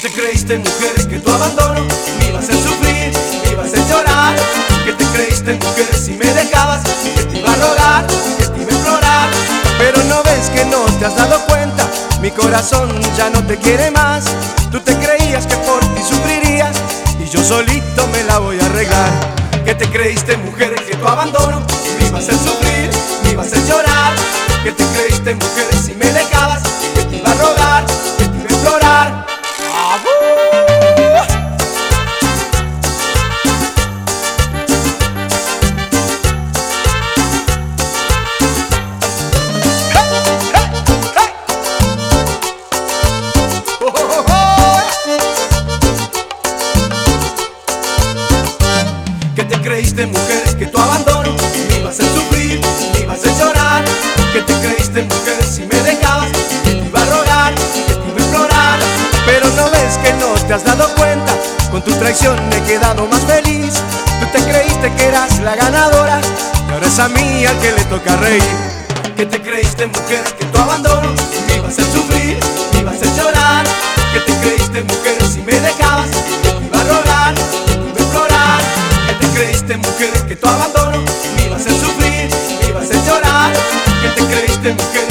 te creíste, mujer, que tu abandono me iba a hacer sufrir, me iba a hacer llorar? ¿Qué te creíste, mujer, si me dejabas? Que te iba a rogar, que te iba a implorar. Pero no ves que no te has dado cuenta, mi corazón ya no te quiere más. Tú te creías que por ti sufrirías y yo solito me la voy a arreglar. ¿Qué te creíste, mujer, que tu abandono me iba a hacer sufrir, me iba a hacer llorar? ¿Qué te creíste, mujer, si me dejabas? Que te iba a rogar, que te iba a implorar. ¿Qué te creíste, mujer, que tu abandono me iba a hacer sufrir, me iba a hacer llorar? ¿Qué te creíste, mujer, si me dejabas? Que te iba a rogar, que te iba a implorar. Pero no ves que no te has dado cuenta, con tu traición me he quedado más feliz. Tú te creíste que eras la ganadora y ahora es a mí al que le toca reír. ¿Qué te creíste, mujer, que tu abandono me iba a hacer sufrir, me iba a hacer llorar? ¿Qué te creíste, mujer, si me dejabas? Que te iba a rogar, que te iba a implorar. ¿Qué te creíste, mujer, que tu abandono me iba a hacer sufrir, me iba a hacer llorar? ¿Qué te creíste, mujer?